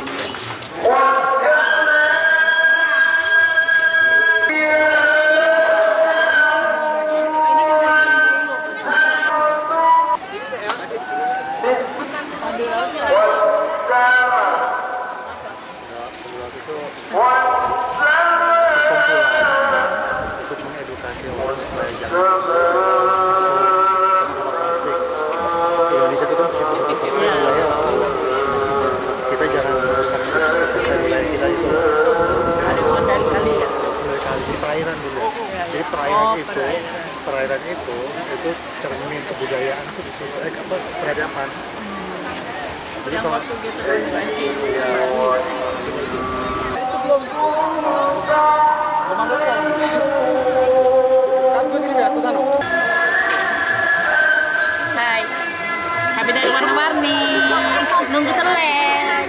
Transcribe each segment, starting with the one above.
Untuk mengedukasi orang supaya jangan sama plastik. Indonesia itu kan 71% wilayah laut. Kita jangan merusak 71% wilayah kita itu dari kali di perairan dulu. Jadi perairan itu cermin kebudayaan itu di situ, peradaban. Jadi kalau itu belum Hai, kami dari warna-warni, nunggu seleng.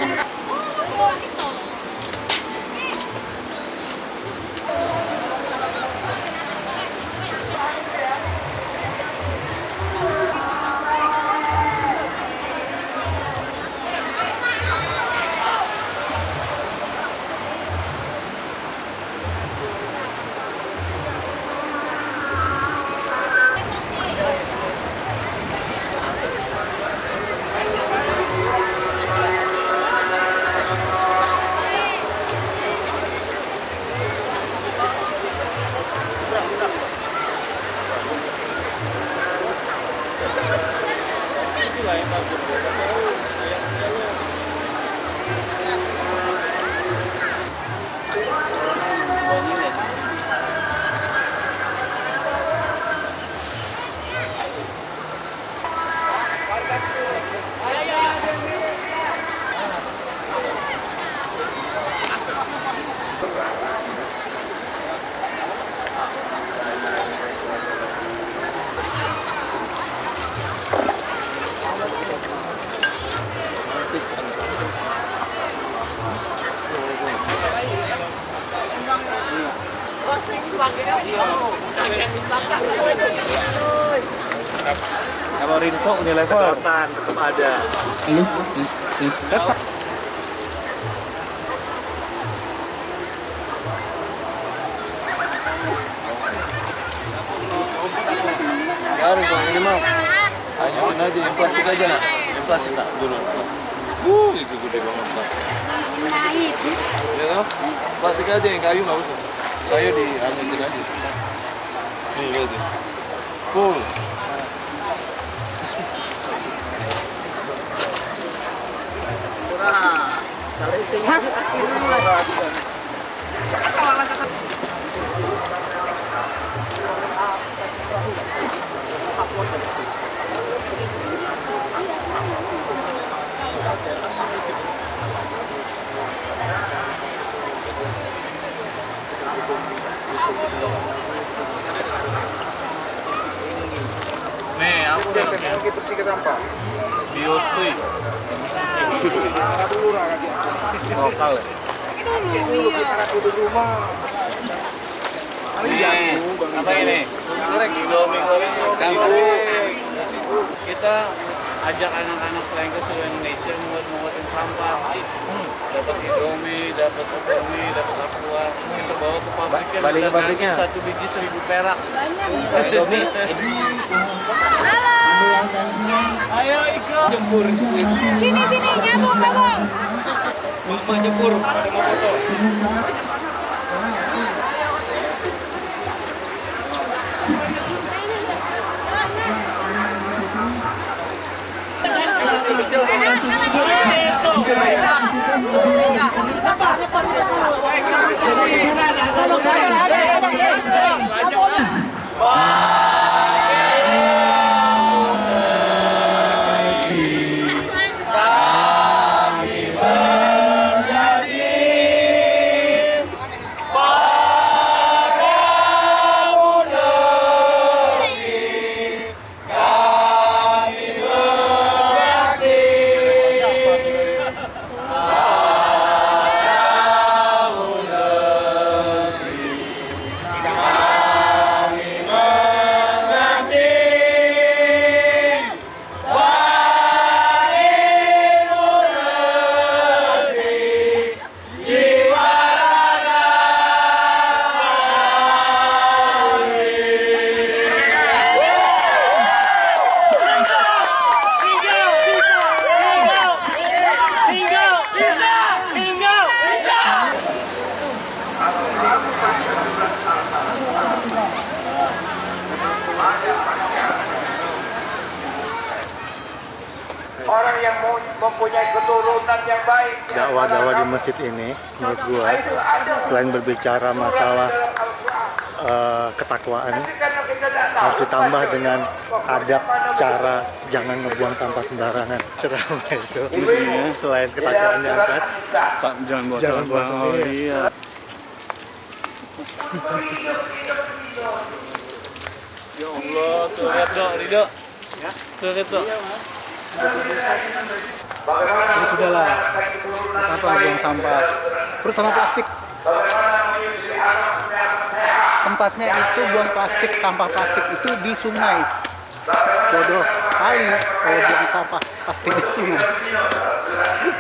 kalau Rinso Unilever sedotan tetap ada. Tetap. Ya, ini mah. Hanya aja yang plastik aja nak. Yang plastik nak dulu. Itu gede banget plastik. Ya kan? Plastik aja, yang kayu nggak usah. Kayu diangin aja. Nih gitu. Full. Nih, aku udah lagi bersihkan sampah. Biosui. Lokal. Dulu kita di rumah. Apa ini? Kita ajak anak-anak Selengke seluruh Indonesia mengutin sampah. Dapat Indomie, dapat Indomie, dapat Aqua. Kita bawa ke pabriknya. Balik ke pabriknya. Satu biji 1.000 perak. Indomie. Ayo ikut. Jempur. Sini, nyambung. Mama jempur, ada mau foto. mempunyai keturunan yang baik. Dakwah-dakwah di masjid ini menurut gua selain berbicara masalah ketakwaan, harus ditambah dengan adab cara jangan ngebuang sampah sembarangan. Ceramah itu selain ketakwaannya angkat, Jangan buang Jangan sampah. buang sampah, Oh, iya. iya. Ya Allah, tuh lihat dok, Ridho. Tuh lihat dok. Jadi sudahlah, apa buang sampah, terutama plastik. Tempatnya itu buang plastik, sampah plastik itu di sungai. Bodoh sekali kalau buang sampah plastik di sungai.